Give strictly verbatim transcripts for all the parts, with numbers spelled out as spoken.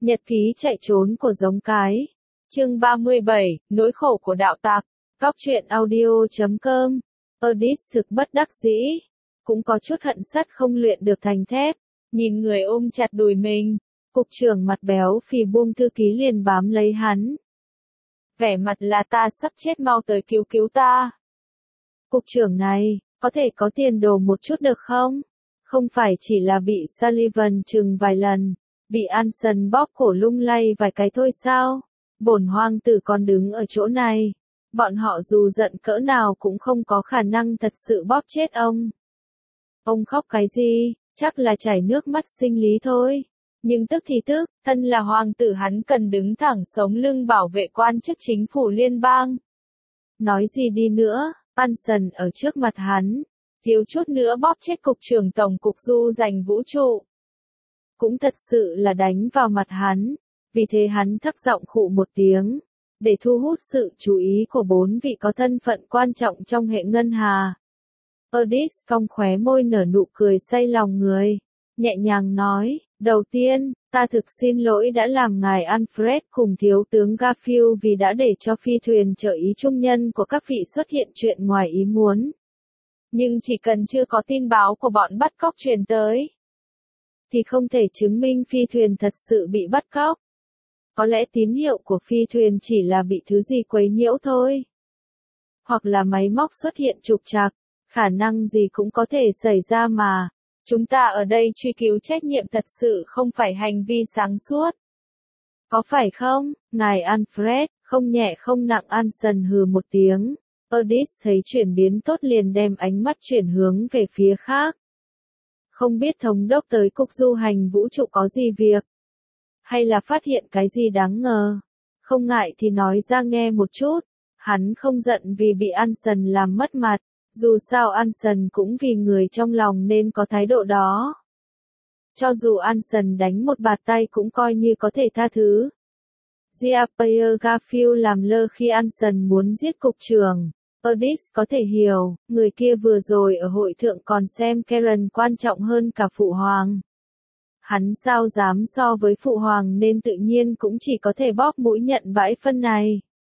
Nhật ký chạy trốn của giống cái. Chương ba mươi bảy, nỗi khổ của đạo tặc. Góc truyện audio chấm com. Odysseus thực bất đắc dĩ. Cũng có chút hận sắt không luyện được thành thép. Nhìn người ôm chặt đùi mình. Cục trưởng mặt béo phì buông thư ký liền bám lấy hắn. Vẻ mặt là ta sắp chết, mau tới cứu cứu ta. Cục trưởng này, có thể có tiền đồ một chút được không? Không phải chỉ là bị Sullivan chừng vài lần, bị Anson bóp cổ lung lay vài cái thôi sao? Bổn hoàng tử còn đứng ở chỗ này. Bọn họ dù giận cỡ nào cũng không có khả năng thật sự bóp chết ông. Ông khóc cái gì? Chắc là chảy nước mắt sinh lý thôi. Nhưng tức thì tức, thân là hoàng tử hắn cần đứng thẳng sống lưng bảo vệ quan chức chính phủ liên bang. Nói gì đi nữa, Anson ở trước mặt hắn, thiếu chút nữa bóp chết cục trưởng tổng cục du giành vũ trụ. Cũng thật sự là đánh vào mặt hắn, vì thế hắn thấp giọng khụ một tiếng, để thu hút sự chú ý của bốn vị có thân phận quan trọng trong hệ ngân hà. Odysseus cong khóe môi nở nụ cười say lòng người, nhẹ nhàng nói, đầu tiên, ta thực xin lỗi đã làm ngài Alfred cùng thiếu tướng Garfield vì đã để cho phi thuyền chở ý trung nhân của các vị xuất hiện chuyện ngoài ý muốn. Nhưng chỉ cần chưa có tin báo của bọn bắt cóc truyền tới, thì không thể chứng minh phi thuyền thật sự bị bắt cóc. Có lẽ tín hiệu của phi thuyền chỉ là bị thứ gì quấy nhiễu thôi. Hoặc là máy móc xuất hiện trục trặc, khả năng gì cũng có thể xảy ra mà. Chúng ta ở đây truy cứu trách nhiệm thật sự không phải hành vi sáng suốt. Có phải không, ngài Alfred? Không nhẹ không nặng. Anson hừ một tiếng. Odysseus thấy chuyển biến tốt liền đem ánh mắt chuyển hướng về phía khác. Không biết thống đốc tới cục du hành vũ trụ có gì việc? Hay là phát hiện cái gì đáng ngờ? Không ngại thì nói ra nghe một chút. Hắn không giận vì bị Anson làm mất mặt. Dù sao Anson cũng vì người trong lòng nên có thái độ đó. Cho dù Anson đánh một bạt tay cũng coi như có thể tha thứ. Jean-Pierre Garfield làm lơ khi Anson muốn giết cục trưởng. Odysseus có thể hiểu, người kia vừa rồi ở hội thượng còn xem Karen quan trọng hơn cả phụ hoàng. Hắn sao dám so với phụ hoàng nên tự nhiên cũng chỉ có thể bóp mũi nhận bãi phân này.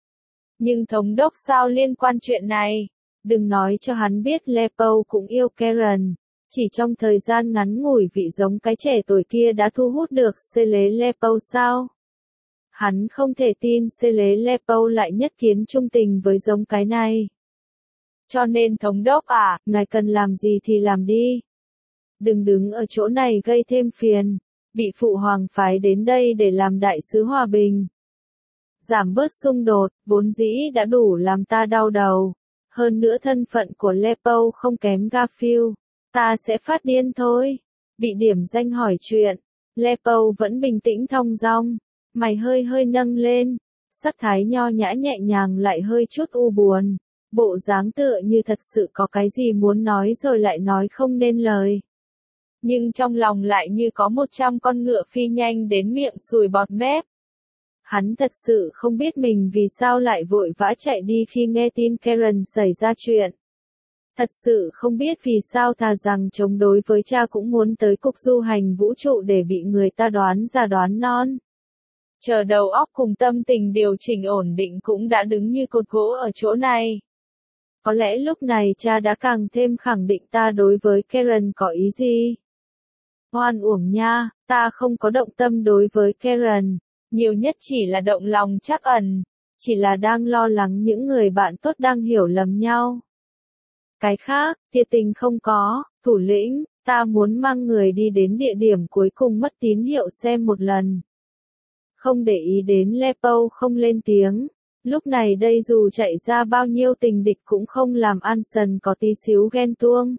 Nhưng thống đốc sao liên quan chuyện này? Đừng nói cho hắn biết Lepo cũng yêu Karen. Chỉ trong thời gian ngắn ngủi vị giống cái trẻ tuổi kia đã thu hút được Cele Lepo sao? Hắn không thể tin Cele Lepo lại nhất kiến trung tình với giống cái này. Cho nên thống đốc à, ngài cần làm gì thì làm đi. Đừng đứng ở chỗ này gây thêm phiền. Bị phụ hoàng phái đến đây để làm đại sứ hòa bình. Giảm bớt xung đột, vốn dĩ đã đủ làm ta đau đầu. Hơn nữa thân phận của Lepo không kém Garfield. Ta sẽ phát điên thôi. Bị điểm danh hỏi chuyện. Lepo vẫn bình tĩnh thong dong. Mày hơi hơi nâng lên. Sắc thái nho nhã nhẹ nhàng lại hơi chút u buồn. Bộ dáng tựa như thật sự có cái gì muốn nói rồi lại nói không nên lời. Nhưng trong lòng lại như có một trăm con ngựa phi nhanh đến miệng sùi bọt mép. Hắn thật sự không biết mình vì sao lại vội vã chạy đi khi nghe tin Karen xảy ra chuyện. Thật sự không biết vì sao thà rằng chống đối với cha cũng muốn tới cục du hành vũ trụ để bị người ta đoán ra đoán non. Chờ đầu óc cùng tâm tình điều chỉnh ổn định cũng đã đứng như cột gỗ ở chỗ này. Có lẽ lúc này cha đã càng thêm khẳng định ta đối với Karen có ý gì. Oan uổng nha, ta không có động tâm đối với Karen. Nhiều nhất chỉ là động lòng trắc ẩn, chỉ là đang lo lắng những người bạn tốt đang hiểu lầm nhau. Cái khác, thiệt tình không có, thủ lĩnh, ta muốn mang người đi đến địa điểm cuối cùng mất tín hiệu xem một lần. Không để ý đến Lepo không lên tiếng, lúc này đây dù chạy ra bao nhiêu tình địch cũng không làm Anson có tí xíu ghen tuông.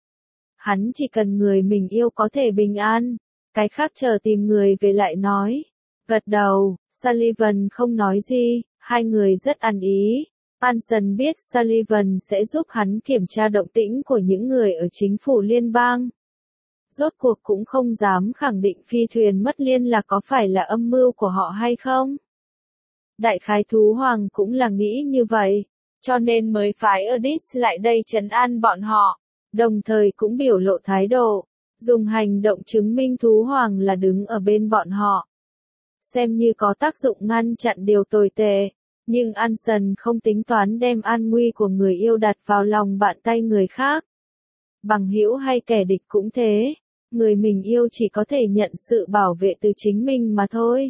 Hắn chỉ cần người mình yêu có thể bình an, cái khác chờ tìm người về lại nói. Gật đầu, Sullivan không nói gì, hai người rất ăn ý. Anson biết Sullivan sẽ giúp hắn kiểm tra động tĩnh của những người ở chính phủ liên bang. Rốt cuộc cũng không dám khẳng định phi thuyền mất liên lạc có phải là âm mưu của họ hay không. Đại khái thú hoàng cũng là nghĩ như vậy, cho nên mới phái Odysseus lại đây trấn an bọn họ, đồng thời cũng biểu lộ thái độ, dùng hành động chứng minh thú hoàng là đứng ở bên bọn họ. xem như có tác dụng ngăn chặn điều tồi tệ. Nhưng Anson không tính toán đem an nguy của người yêu đặt vào lòng bàn tay người khác. Bằng hữu hay kẻ địch cũng thế, người mình yêu chỉ có thể nhận sự bảo vệ từ chính mình mà thôi.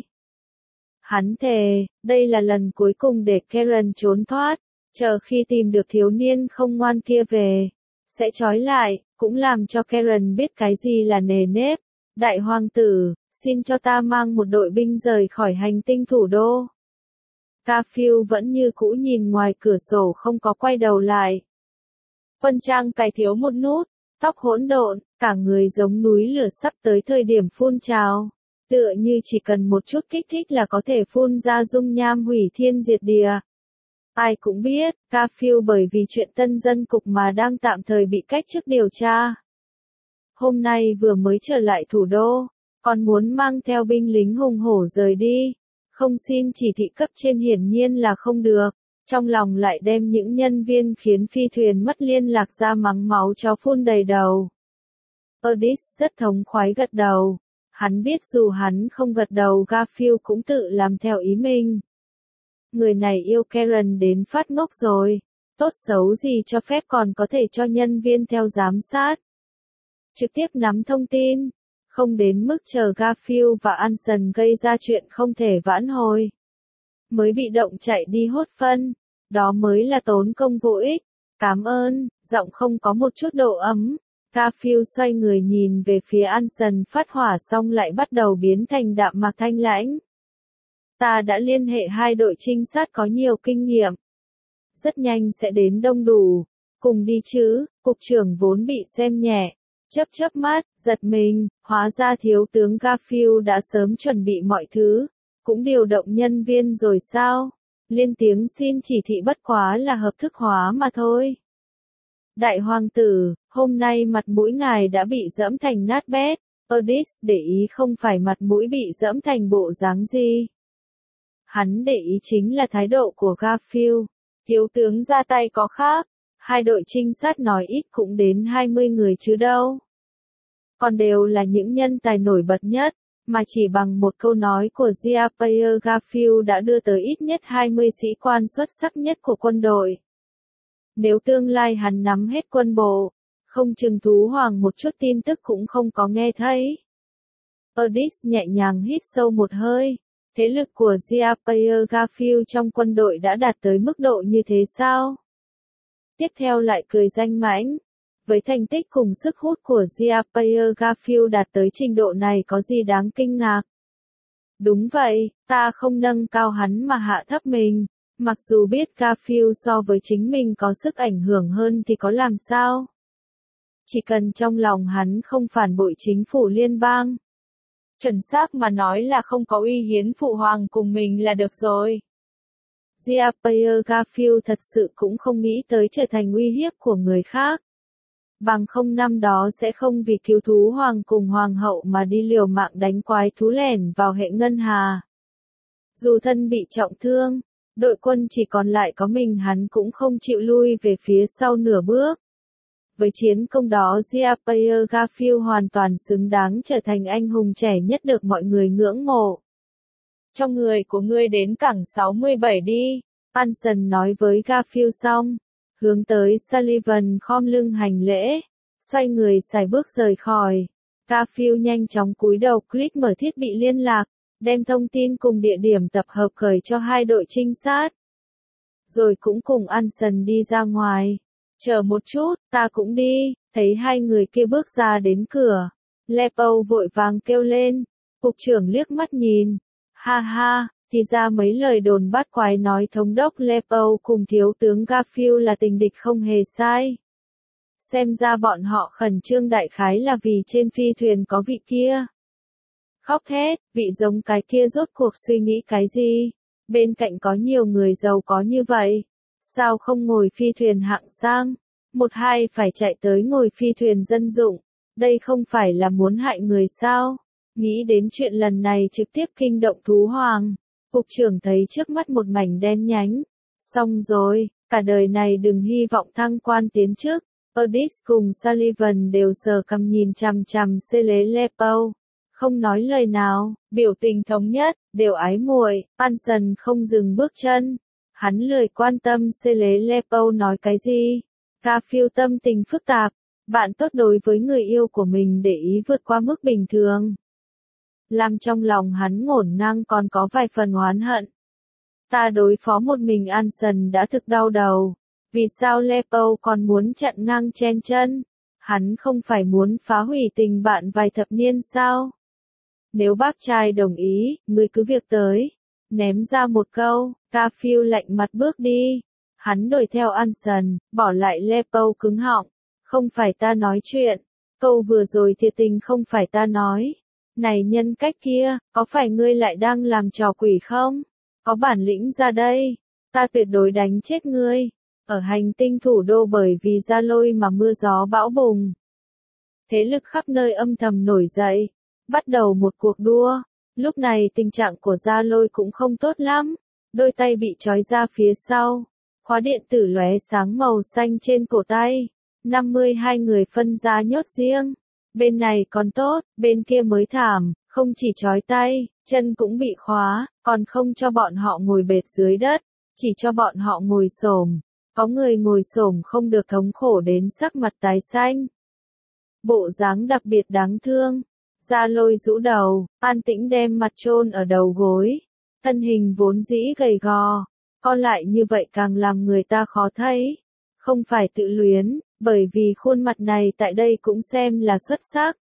Hắn thề, đây là lần cuối cùng để Karen trốn thoát, chờ khi tìm được thiếu niên không ngoan kia về, sẽ trói lại, cũng làm cho Karen biết cái gì là nề nếp. Đại hoàng tử, xin cho ta mang một đội binh rời khỏi hành tinh thủ đô. Garfield vẫn như cũ nhìn ngoài cửa sổ không có quay đầu lại. Quân trang cài thiếu một nút, tóc hỗn độn, cả người giống núi lửa sắp tới thời điểm phun trào. Tựa như chỉ cần một chút kích thích là có thể phun ra dung nham hủy thiên diệt địa. Ai cũng biết, Garfield bởi vì chuyện tân dân cục mà đang tạm thời bị cách chức điều tra. Hôm nay vừa mới trở lại thủ đô, còn muốn mang theo binh lính hùng hổ rời đi. Không xin chỉ thị cấp trên hiển nhiên là không được. Trong lòng lại đem những nhân viên khiến phi thuyền mất liên lạc ra mắng máu chó phun đầy đầu. Erdis rất thống khoái gật đầu. Hắn biết dù hắn không gật đầu Garfield cũng tự làm theo ý mình. Người này yêu Karen đến phát ngốc rồi. Tốt xấu gì cho phép còn có thể cho nhân viên theo giám sát. Trực tiếp nắm thông tin. Không đến mức chờ Garfield và Anson gây ra chuyện không thể vãn hồi. Mới bị động chạy đi hốt phân. Đó mới là tốn công vô ích. Cảm ơn, giọng không có một chút độ ấm. Garfield xoay người nhìn về phía Anson phát hỏa xong lại bắt đầu biến thành đạm mạc thanh lãnh. Ta đã liên hệ hai đội trinh sát có nhiều kinh nghiệm. Rất nhanh sẽ đến đông đủ. Cùng đi chứ, cục trưởng vốn bị xem nhẹ. Chớp chớp mắt, giật mình, hóa ra thiếu tướng Garfield đã sớm chuẩn bị mọi thứ. Cũng điều động nhân viên rồi sao? Liên tiếng xin chỉ thị bất quá là hợp thức hóa mà thôi. Đại hoàng tử, hôm nay mặt mũi ngài đã bị dẫm thành nát bét. Erdis để ý không phải mặt mũi bị dẫm thành bộ dáng gì. Hắn để ý chính là thái độ của Garfield. Thiếu tướng ra tay có khác. Hai đội trinh sát nói ít cũng đến hai mươi người chứ đâu. Còn đều là những nhân tài nổi bật nhất. Mà chỉ bằng một câu nói của Jean-Pierre Garfield đã đưa tới ít nhất hai mươi sĩ quan xuất sắc nhất của quân đội. Nếu tương lai hắn nắm hết quân bộ, không chừng thú hoàng một chút tin tức cũng không có nghe thấy. Erdis nhẹ nhàng hít sâu một hơi. Thế lực của Jean-Pierre Garfield trong quân đội đã đạt tới mức độ như thế sao? Tiếp theo lại cười danh mãnh. Với thành tích cùng sức hút của Jean-Pierre Garfield đạt tới trình độ này có gì đáng kinh ngạc? Đúng vậy, ta không nâng cao hắn mà hạ thấp mình. Mặc dù biết Garfield so với chính mình có sức ảnh hưởng hơn thì có làm sao? Chỉ cần trong lòng hắn không phản bội chính phủ liên bang. Chuẩn xác mà nói là không có uy hiến phụ hoàng cùng mình là được rồi. Jean-Pierre Garfield thật sự cũng không nghĩ tới trở thành uy hiếp của người khác. Bằng không năm đó sẽ không vì cứu thú hoàng cùng hoàng hậu mà đi liều mạng đánh quái thú lẻn vào hệ ngân hà. Dù thân bị trọng thương, đội quân chỉ còn lại có mình hắn cũng không chịu lui về phía sau nửa bước. Với chiến công đó Jean-Pierre Garfield hoàn toàn xứng đáng trở thành anh hùng trẻ nhất được mọi người ngưỡng mộ. Trong người của ngươi đến cảng sáu mươi bảy đi, Anson nói với Garfield xong, hướng tới Sullivan khom lưng hành lễ, xoay người xài bước rời khỏi. Garfield nhanh chóng cúi đầu click mở thiết bị liên lạc, đem thông tin cùng địa điểm tập hợp gửi cho hai đội trinh sát. Rồi cũng cùng Anson đi ra ngoài. Chờ một chút, ta cũng đi, thấy hai người kia bước ra đến cửa. Lepo vội vàng kêu lên, cục trưởng liếc mắt nhìn. Ha ha, thì ra mấy lời đồn bát quái nói thống đốc Lepo cùng thiếu tướng Garfield là tình địch không hề sai. Xem ra bọn họ khẩn trương đại khái là vì trên phi thuyền có vị kia. Khóc thét, vị giống cái kia rốt cuộc suy nghĩ cái gì? Bên cạnh có nhiều người giàu có như vậy. Sao không ngồi phi thuyền hạng sang? Một hai phải chạy tới ngồi phi thuyền dân dụng. Đây không phải là muốn hại người sao? Nghĩ đến chuyện lần này trực tiếp kinh động thú hoàng. Cục trưởng thấy trước mắt một mảnh đen nhánh. Xong rồi, cả đời này đừng hy vọng thăng quan tiến chức. Erdis cùng Sullivan đều sờ cằm nhìn chằm chằm Cele Lepo. không nói lời nào, biểu tình thống nhất, đều ái muội. Anson không dừng bước chân. Hắn lười quan tâm Celepo nói cái gì. Garfield tâm tình phức tạp. Bạn tốt đối với người yêu của mình để ý vượt qua mức bình thường. Làm trong lòng hắn ngổn ngang còn có vài phần oán hận. Ta đối phó một mình Anson đã thực đau đầu. Vì sao Lepo còn muốn chặn ngang chen chân? Hắn không phải muốn phá hủy tình bạn vài thập niên sao? Nếu bác trai đồng ý, ngươi cứ việc tới. Ném ra một câu, Garfield lạnh mặt bước đi. Hắn đuổi theo Anson, bỏ lại Lepo cứng họng. Không phải ta nói chuyện. Câu vừa rồi thiệt tình không phải ta nói. Này nhân cách kia, có phải ngươi lại đang làm trò quỷ không? Có bản lĩnh ra đây. Ta tuyệt đối đánh chết ngươi. Ở hành tinh thủ đô bởi vì Gia Lôi mà mưa gió bão bùng. Thế lực khắp nơi âm thầm nổi dậy. Bắt đầu một cuộc đua. Lúc này tình trạng của Gia Lôi cũng không tốt lắm. Đôi tay bị trói ra phía sau. Khóa điện tử lóe sáng màu xanh trên cổ tay. năm mươi hai người phân ra nhốt riêng. Bên này còn tốt, bên kia mới thảm, không chỉ trói tay, chân cũng bị khóa, còn không cho bọn họ ngồi bệt dưới đất, chỉ cho bọn họ ngồi xổm. Có người ngồi xổm không được thống khổ đến sắc mặt tái xanh. Bộ dáng đặc biệt đáng thương. Gia Lôi rũ đầu, an tĩnh đem mặt chôn ở đầu gối. Thân hình vốn dĩ gầy gò, co lại như vậy càng làm người ta khó thấy. Không phải tự luyến, bởi vì khuôn mặt này tại đây cũng xem là xuất sắc.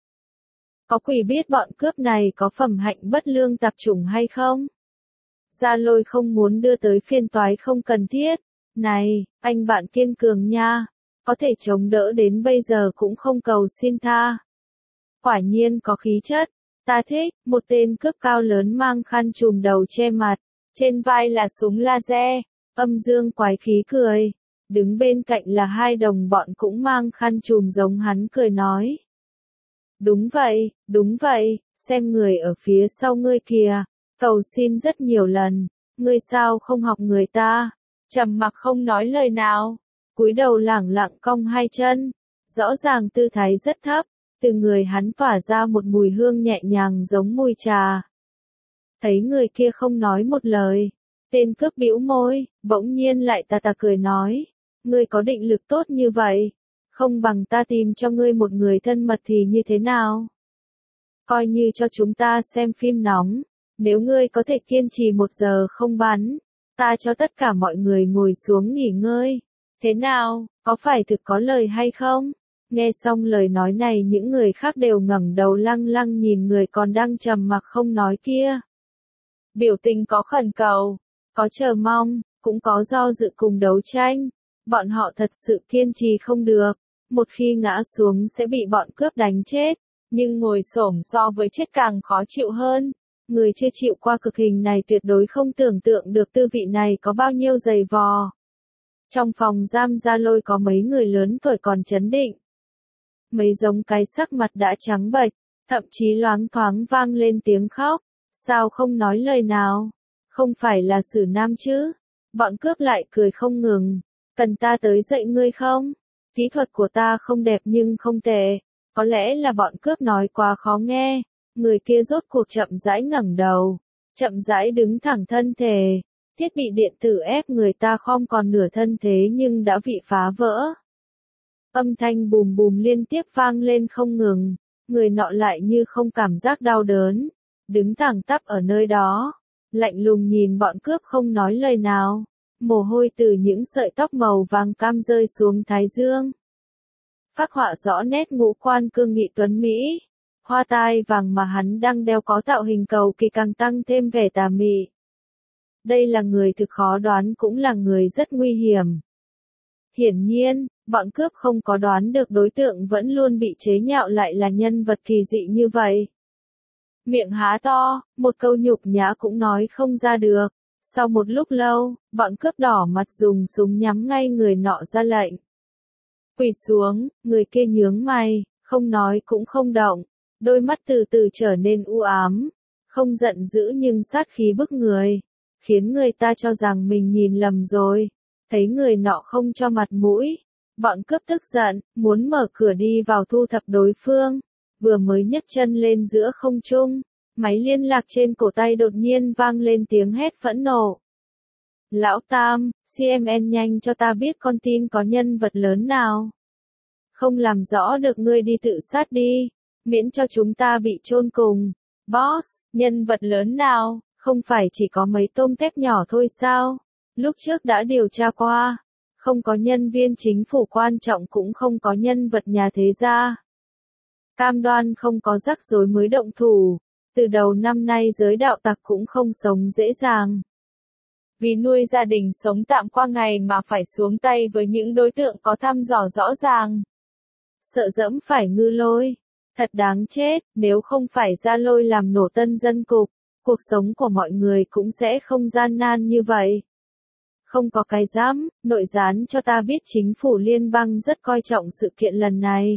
Có quỷ biết bọn cướp này có phẩm hạnh bất lương tạp chủng hay không? Gia Lôi không muốn đưa tới phiên toái không cần thiết. Này, anh bạn kiên cường nha. Có thể chống đỡ đến bây giờ cũng không cầu xin tha. Quả nhiên có khí chất. Ta thích, một tên cướp cao lớn mang khăn trùm đầu che mặt. Trên vai là súng laser. Âm dương quái khí cười. Đứng bên cạnh là hai đồng bọn cũng mang khăn trùm giống hắn cười nói. Đúng vậy, đúng vậy, xem người ở phía sau ngươi kìa, cầu xin rất nhiều lần, ngươi sao không học người ta, trầm mặc không nói lời nào, cúi đầu lẳng lặng cong hai chân, rõ ràng tư thái rất thấp, từ người hắn tỏa ra một mùi hương nhẹ nhàng giống mùi trà. Thấy người kia không nói một lời, tên cướp bĩu môi, bỗng nhiên lại tà tà cười nói. Ngươi có định lực tốt như vậy, không bằng ta tìm cho ngươi một người thân mật thì như thế nào? Coi như cho chúng ta xem phim nóng, nếu ngươi có thể kiên trì một giờ không bắn, ta cho tất cả mọi người ngồi xuống nghỉ ngơi. Thế nào, có phải thực có lời hay không? Nghe xong lời nói này những người khác đều ngẩng đầu lăng lăng nhìn người còn đang trầm mặc không nói kia. Biểu tình có khẩn cầu, có chờ mong, cũng có do dự cùng đấu tranh. Bọn họ thật sự kiên trì không được, một khi ngã xuống sẽ bị bọn cướp đánh chết, nhưng ngồi xổm so với chết càng khó chịu hơn. Người chưa chịu qua cực hình này tuyệt đối không tưởng tượng được tư vị này có bao nhiêu dày vò. Trong phòng giam Gia Lôi có mấy người lớn tuổi còn chấn định. Mấy giống cái sắc mặt đã trắng bệch, thậm chí loáng thoáng vang lên tiếng khóc. Sao không nói lời nào? Không phải là xử nam chứ? Bọn cướp lại cười không ngừng. Cần ta tới dạy ngươi không? Kỹ thuật của ta không đẹp nhưng không tệ. Có lẽ là bọn cướp nói quá khó nghe. Người kia rốt cuộc chậm rãi ngẩng đầu. Chậm rãi đứng thẳng thân thể. Thiết bị điện tử ép người ta không còn nửa thân thế nhưng đã bị phá vỡ. Âm thanh bùm bùm liên tiếp vang lên không ngừng. Người nọ lại như không cảm giác đau đớn. Đứng thẳng tắp ở nơi đó. Lạnh lùng nhìn bọn cướp không nói lời nào. Mồ hôi từ những sợi tóc màu vàng cam rơi xuống thái dương. Phác họa rõ nét ngũ quan cương nghị tuấn Mỹ. Hoa tai vàng mà hắn đang đeo có tạo hình cầu kỳ càng tăng thêm vẻ tà mị. Đây là người thực khó đoán cũng là người rất nguy hiểm. Hiển nhiên, bọn cướp không có đoán được đối tượng vẫn luôn bị chế nhạo lại là nhân vật kỳ dị như vậy. Miệng há to, một câu nhục nhã cũng nói không ra được. Sau một lúc lâu, bọn cướp đỏ mặt dùng súng nhắm ngay người nọ ra lệnh. Quỳ xuống, người kia nhướng mày, không nói cũng không động, đôi mắt từ từ trở nên u ám, không giận dữ nhưng sát khí bức người, khiến người ta cho rằng mình nhìn lầm rồi, thấy người nọ không cho mặt mũi. Bọn cướp tức giận, muốn mở cửa đi vào thu thập đối phương, vừa mới nhấc chân lên giữa không trung, máy liên lạc trên cổ tay đột nhiên vang lên tiếng hét phẫn nộ. Lão Tam, xê em en nhanh cho ta biết con tin có nhân vật lớn nào. Không làm rõ được ngươi đi tự sát đi, miễn cho chúng ta bị chôn cùng. Boss, nhân vật lớn nào, không phải chỉ có mấy tôm tép nhỏ thôi sao? Lúc trước đã điều tra qua, không có nhân viên chính phủ quan trọng cũng không có nhân vật nhà thế gia. Cam đoan không có rắc rối mới động thủ, từ đầu năm nay giới đạo tặc cũng không sống dễ dàng. Vì nuôi gia đình sống tạm qua ngày mà phải xuống tay với những đối tượng có thăm dò rõ ràng. Sợ dẫm phải ngư lôi. Thật đáng chết, nếu không phải ra lôi làm nổ Tân Dân Cục, cuộc sống của mọi người cũng sẽ không gian nan như vậy. Không có cái dám, nội gián cho ta biết chính phủ liên bang rất coi trọng sự kiện lần này.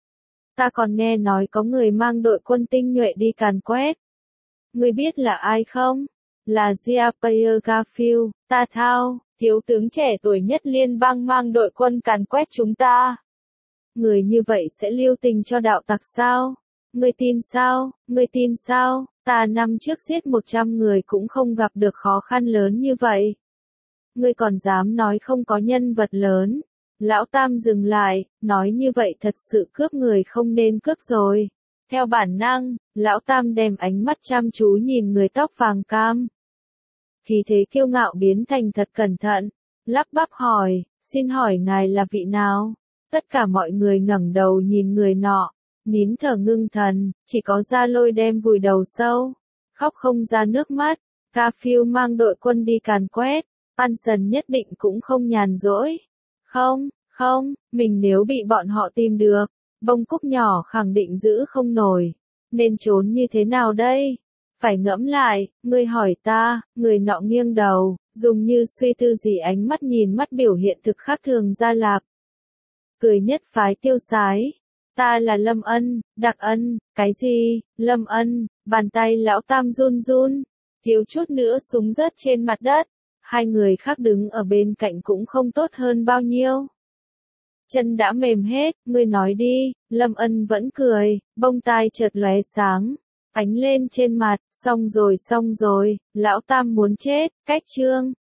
Ta còn nghe nói có người mang đội quân tinh nhuệ đi càn quét. Ngươi biết là ai không? Là Jean-Pierre Garfield, ta thao, thiếu tướng trẻ tuổi nhất liên bang mang đội quân càn quét chúng ta. Người như vậy sẽ lưu tình cho đạo tặc sao? Ngươi tin sao? Ngươi tin sao? Ta năm trước giết một trăm người cũng không gặp được khó khăn lớn như vậy. Ngươi còn dám nói không có nhân vật lớn. Lão Tam dừng lại, nói như vậy thật sự cướp người không nên cướp rồi. Theo bản năng, Lão Tam đem ánh mắt chăm chú nhìn người tóc vàng cam. Khí thế kiêu ngạo biến thành thật cẩn thận, lắp bắp hỏi, xin hỏi ngài là vị nào? Tất cả mọi người ngẩng đầu nhìn người nọ, nín thở ngưng thần, chỉ có Gia Lôi đem vùi đầu sâu, khóc không ra nước mắt. Garfield mang đội quân đi càn quét, Anson nhất định cũng không nhàn rỗi. Không, không, mình nếu bị bọn họ tìm được, bông cúc nhỏ khẳng định giữ không nổi. Nên trốn như thế nào đây? Phải ngẫm lại, ngươi hỏi ta, người nọ nghiêng đầu, dùng như suy tư gì ánh mắt nhìn mắt biểu hiện thực khác thường Gia Lạp. Cười nhất phái tiêu sái. Ta là Lâm Ân, Đặc Ân, cái gì, Lâm Ân, bàn tay Lão Tam run run, thiếu chút nữa súng rớt trên mặt đất. Hai người khác đứng ở bên cạnh cũng không tốt hơn bao nhiêu. Chân đã mềm hết, ngươi nói đi, Lâm Ân vẫn cười, bông tai chợt lóe sáng, ánh lên trên mặt, xong rồi xong rồi, Lão Tam muốn chết, cách chương.